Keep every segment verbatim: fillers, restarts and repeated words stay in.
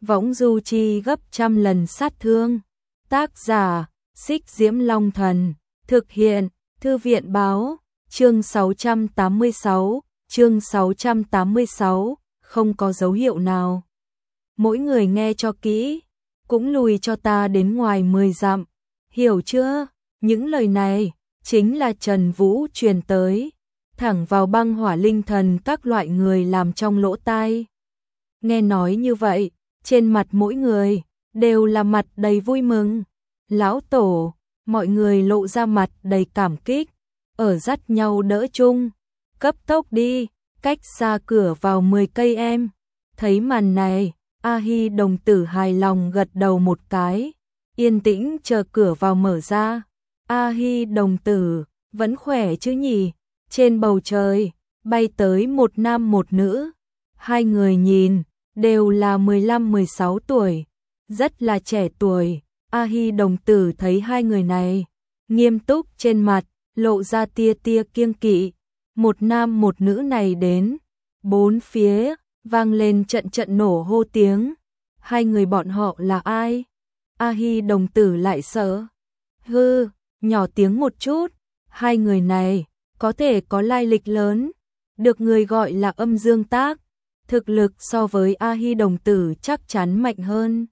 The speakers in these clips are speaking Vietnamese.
võng du chi gấp trăm lần sát thương. Tác giả, Xích Diễm Long Thần, thực hiện, Thư viện báo, chương sáu trăm tám mươi sáu, chương sáu trăm tám mươi sáu, không có dấu hiệu nào. Mỗi người nghe cho kỹ, cũng lùi cho ta đến ngoài mười dặm, hiểu chưa? Những lời này chính là Trần Vũ truyền tới, thẳng vào băng hỏa linh thần các loại người làm trong lỗ tai. Nghe nói như vậy, trên mặt mỗi người đều là mặt đầy vui mừng. Lão tổ, mọi người lộ ra mặt đầy cảm kích, ở dắt nhau đỡ chung. Cấp tốc đi, cách xa cửa vào mười cây em. Thấy màn này, A Hi đồng tử hài lòng gật đầu một cái, yên tĩnh chờ cửa vào mở ra. A Hi đồng tử, vẫn khỏe chứ nhỉ? Trên bầu trời, bay tới một nam một nữ. Hai người nhìn, đều là mười lăm mười sáu tuổi, rất là trẻ tuổi. A Hi đồng tử thấy hai người này, nghiêm túc trên mặt, lộ ra tia tia kiêng kỵ. Một nam một nữ này đến, bốn phía, vang lên trận trận nổ hô tiếng. Hai người bọn họ là ai? A Hi đồng tử lại sợ. Hư, nhỏ tiếng một chút, hai người này, có thể có lai lịch lớn, được người gọi là Âm Dương Tác. Thực lực so với A Hi đồng tử chắc chắn mạnh hơn.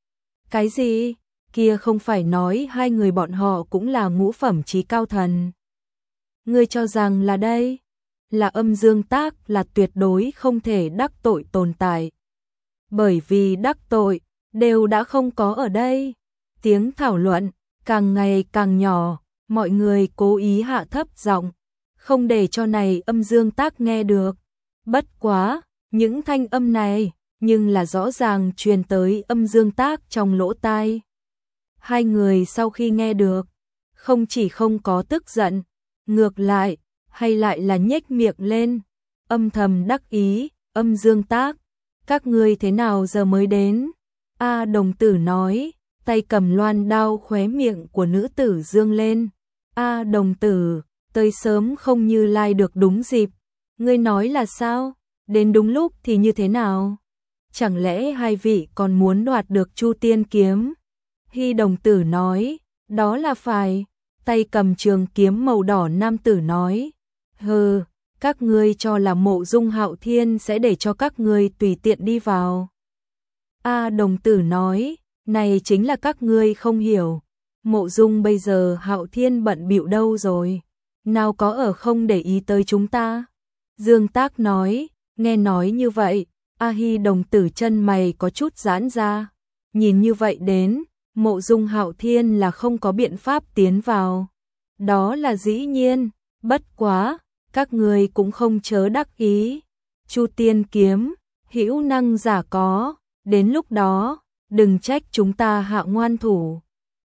Cái gì? Kia không phải nói hai người bọn họ cũng là ngũ phẩm chí cao thần. Ngươi cho rằng là đây, là Âm Dương Tác là tuyệt đối không thể đắc tội tồn tại. Bởi vì đắc tội, đều đã không có ở đây. Tiếng thảo luận, càng ngày càng nhỏ, mọi người cố ý hạ thấp giọng, không để cho này Âm Dương Tác nghe được. Bất quá, những thanh âm này, nhưng là rõ ràng truyền tới Âm Dương Tác trong lỗ tai. Hai người sau khi nghe được, không chỉ không có tức giận, ngược lại, hay lại là nhếch miệng lên, âm thầm đắc ý. Âm Dương Tác, các ngươi thế nào giờ mới đến? A đồng tử nói, tay cầm loan đao, khóe miệng của nữ tử dương lên. A đồng tử, tới sớm không như lai được đúng dịp. Ngươi nói là sao? Đến đúng lúc thì như thế nào? Chẳng lẽ hai vị còn muốn đoạt được Chu Tiên kiếm? Hi đồng tử nói, đó là phải. Tay cầm trường kiếm màu đỏ nam tử nói, hừ, các ngươi cho là Mộ Dung Hạo Thiên sẽ để cho các ngươi tùy tiện đi vào. A đồng tử nói, này chính là các ngươi không hiểu. Mộ Dung bây giờ Hạo Thiên bận bịu đâu rồi, nào có ở không để ý tới chúng ta. Dương Tác nói, nghe nói như vậy, A Hi đồng tử chân mày có chút giãn ra. Nhìn như vậy đến, Mộ Dung Hạo Thiên là không có biện pháp tiến vào. Đó là dĩ nhiên, bất quá, các người cũng không chớ đắc ý. Chu Tiên kiếm, hữu năng giả có, đến lúc đó, đừng trách chúng ta hạ ngoan thủ.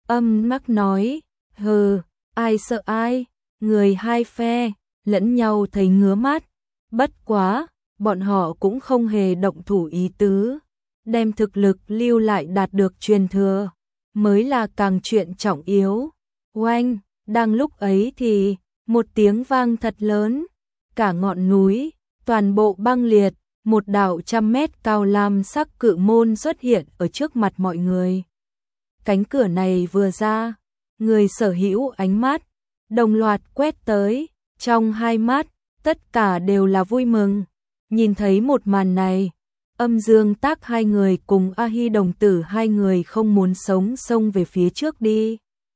Âm Mắc nói, hừ, ai sợ ai, người hai phe, lẫn nhau thấy ngứa mắt. Bất quá, bọn họ cũng không hề động thủ ý tứ, đem thực lực lưu lại đạt được truyền thừa, mới là càng chuyện trọng yếu. Oanh, đang lúc ấy thì, một tiếng vang thật lớn, cả ngọn núi, toàn bộ băng liệt, một đạo trăm mét cao lam sắc cự môn xuất hiện ở trước mặt mọi người. Cánh cửa này vừa ra, người sở hữu ánh mắt, đồng loạt quét tới, trong hai mắt, tất cả đều là vui mừng. Nhìn thấy một màn này, Âm Dương Tác hai người cùng A Hi đồng tử hai người không muốn sống xông về phía trước đi.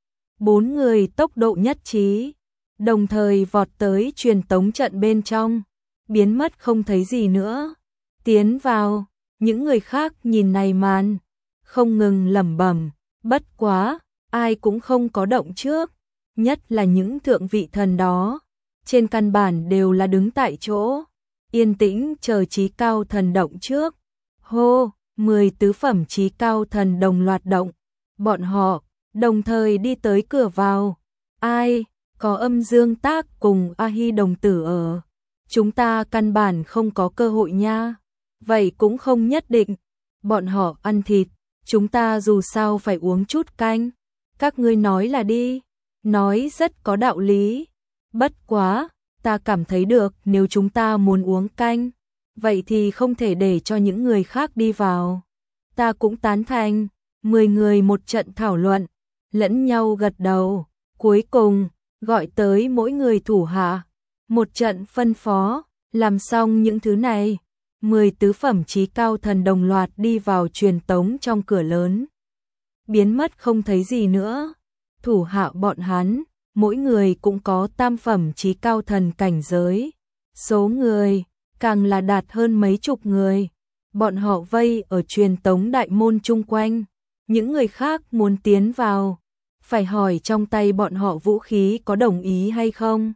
Bốn người tốc độ nhất trí, đồng thời vọt tới truyền tống trận bên trong, biến mất không thấy gì nữa. Tiến vào, những người khác nhìn này màn, không ngừng lẩm bẩm, bất quá, ai cũng không có động trước, nhất là những thượng vị thần đó, trên căn bản đều là đứng tại chỗ, yên tĩnh chờ chí cao thần động trước. Hô, mười tứ phẩm chí cao thần đồng loạt động, bọn họ đồng thời đi tới cửa vào. Ai, có Âm Dương Tác cùng A Hi đồng tử ở, chúng ta căn bản không có cơ hội nha. Vậy cũng không nhất định, bọn họ ăn thịt, chúng ta dù sao phải uống chút canh. Các ngươi nói là đi, nói rất có đạo lý. Bất quá, ta cảm thấy được nếu chúng ta muốn uống canh, vậy thì không thể để cho những người khác đi vào. Ta cũng tán thành. Mười người một trận thảo luận, lẫn nhau gật đầu, cuối cùng gọi tới mỗi người thủ hạ, một trận phân phó, làm xong những thứ này, mười tứ phẩm chí cao thần đồng loạt đi vào truyền tống trong cửa lớn, biến mất không thấy gì nữa. Thủ hạ bọn hắn, mỗi người cũng có tam phẩm chí cao thần cảnh giới, số người càng là đạt hơn mấy chục người. Bọn họ vây ở truyền tống đại môn chung quanh, những người khác muốn tiến vào, phải hỏi trong tay bọn họ vũ khí có đồng ý hay không.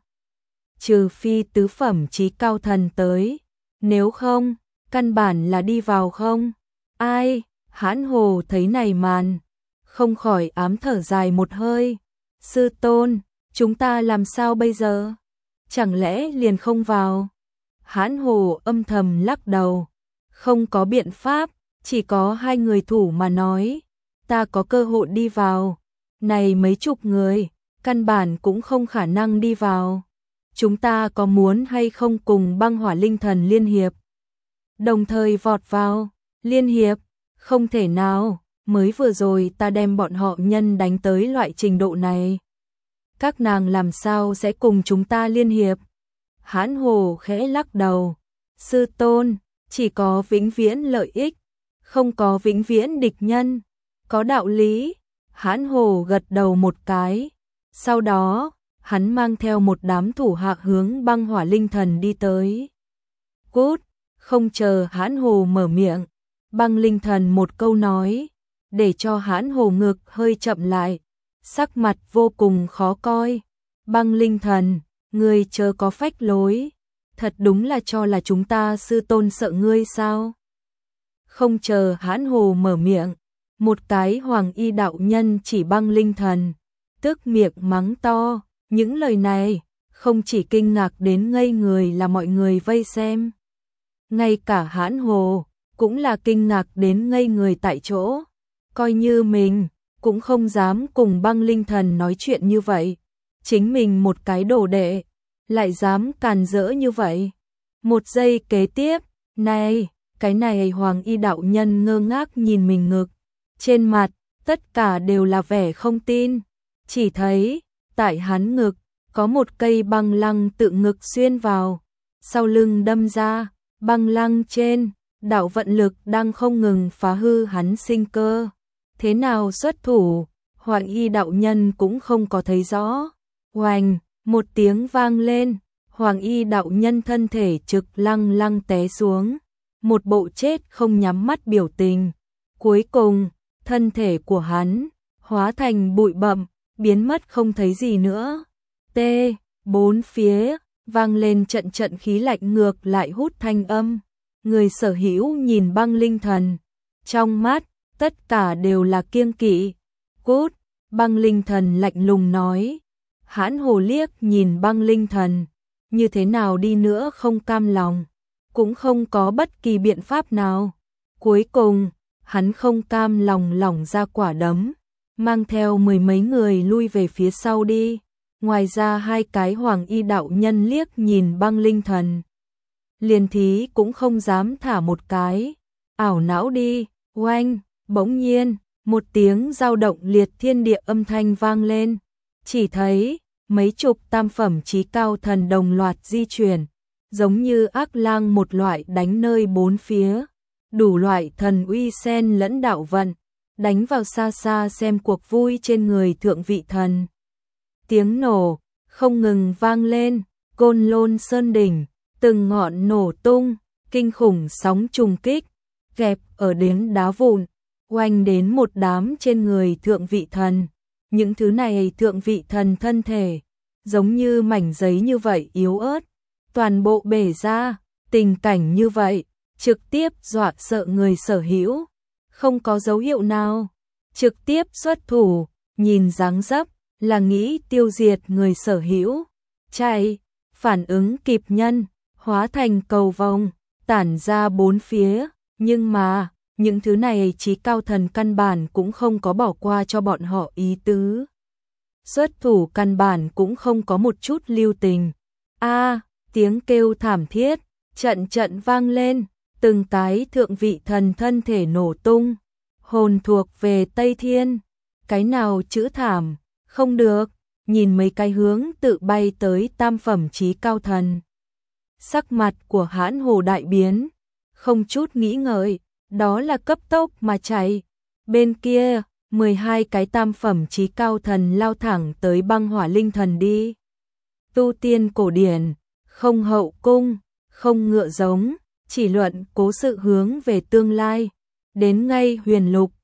Trừ phi tứ phẩm chí cao thần tới, nếu không, căn bản là đi vào không. Ai, Hãn Hồ thấy này màn, không khỏi ám thở dài một hơi. Sư tôn, chúng ta làm sao bây giờ? Chẳng lẽ liền không vào? Hãn Hồ âm thầm lắc đầu. Không có biện pháp, chỉ có hai người thủ mà nói. Ta có cơ hội đi vào. Này mấy chục người, căn bản cũng không khả năng đi vào. Chúng ta có muốn hay không cùng băng hỏa linh thần liên hiệp? Đồng thời vọt vào, liên hiệp, không thể nào, mới vừa rồi ta đem bọn họ nhân đánh tới loại trình độ này. Các nàng làm sao sẽ cùng chúng ta liên hiệp? Hãn Hồ khẽ lắc đầu. Sư tôn, chỉ có vĩnh viễn lợi ích, không có vĩnh viễn địch nhân. Có đạo lý. Hãn Hồ gật đầu một cái. Sau đó, hắn mang theo một đám thủ hạ hướng băng hỏa linh thần đi tới. Cút, không chờ Hãn Hồ mở miệng, băng linh thần một câu nói, để cho Hãn Hồ ngực hơi chậm lại, sắc mặt vô cùng khó coi. Băng linh thần, ngươi chớ có phách lối, thật đúng là cho là chúng ta sư tôn sợ ngươi sao? Không chờ Hãn Hồ mở miệng, một cái hoàng y đạo nhân chỉ băng linh thần, tức miệng mắng to. Những lời này không chỉ kinh ngạc đến ngây người là mọi người vây xem, ngay cả Hãn Hồ cũng là kinh ngạc đến ngây người tại chỗ, coi như mình cũng không dám cùng băng linh thần nói chuyện như vậy, chính mình một cái đồ đệ lại dám càn rỡ như vậy. Một giây kế tiếp, này, cái này hoàng y đạo nhân ngơ ngác nhìn mình ngực, trên mặt tất cả đều là vẻ không tin, chỉ thấy tại hắn ngực có một cây băng lăng tự ngực xuyên vào, sau lưng đâm ra, băng lăng trên, đạo vận lực đang không ngừng phá hư hắn sinh cơ. Thế nào xuất thủ, hoàng y đạo nhân cũng không có thấy rõ. Oành, một tiếng vang lên, hoàng y đạo nhân thân thể trực lăng lăng té xuống, một bộ chết không nhắm mắt biểu tình. Cuối cùng, thân thể của hắn hóa thành bụi bặm, biến mất không thấy gì nữa. T, bốn phía vang lên trận trận khí lạnh ngược lại hút thanh âm. Người sở hữu nhìn băng linh thần, trong mắt tất cả đều là kiêng kỵ. Cút, băng linh thần lạnh lùng nói. Hãn Hồ liếc nhìn băng linh thần, như thế nào đi nữa không cam lòng, cũng không có bất kỳ biện pháp nào. Cuối cùng, hắn không cam lòng lỏng ra quả đấm, mang theo mười mấy người lui về phía sau đi. Ngoài ra hai cái hoàng y đạo nhân liếc nhìn băng linh thần, liền thí cũng không dám thả một cái. Ảo não đi. Oanh, bỗng nhiên một tiếng dao động liệt thiên địa âm thanh vang lên, chỉ thấy mấy chục tam phẩm chí cao thần đồng loạt di chuyển, giống như ác lang một loại đánh nơi bốn phía, đủ loại thần uy xen lẫn đạo vận, đánh vào xa xa xem cuộc vui trên người thượng vị thần. Tiếng nổ không ngừng vang lên, Côn Lôn Sơn đỉnh, từng ngọn nổ tung, kinh khủng sóng trùng kích, kẹp ở đến đá vụn, oanh đến một đám trên người thượng vị thần. Những thứ này thượng vị thần thân thể, giống như mảnh giấy như vậy yếu ớt, toàn bộ bể ra. Tình cảnh như vậy, trực tiếp dọa sợ người sở hữu, không có dấu hiệu nào, trực tiếp xuất thủ, nhìn dáng dấp là nghĩ tiêu diệt người sở hữu. Chạy, phản ứng kịp nhân, hóa thành cầu vồng, tản ra bốn phía, nhưng mà, những thứ này chí cao thần căn bản cũng không có bỏ qua cho bọn họ ý tứ. Xuất thủ căn bản cũng không có một chút lưu tình. A, tiếng kêu thảm thiết, trận trận vang lên, từng cái thượng vị thần thân thể nổ tung, hồn thuộc về Tây Thiên, cái nào chữ thảm, không được, nhìn mấy cái hướng tự bay tới tam phẩm chí cao thần. Sắc mặt của Hãn Hồ đại biến, không chút nghĩ ngợi, đó là cấp tốc mà chạy. Bên kia, mười hai cái tam phẩm chí cao thần lao thẳng tới băng hỏa linh thần đi. Tu tiên cổ điển, không hậu cung, không ngựa giống, chỉ luận cố sự hướng về tương lai. Đến ngay huyền lục,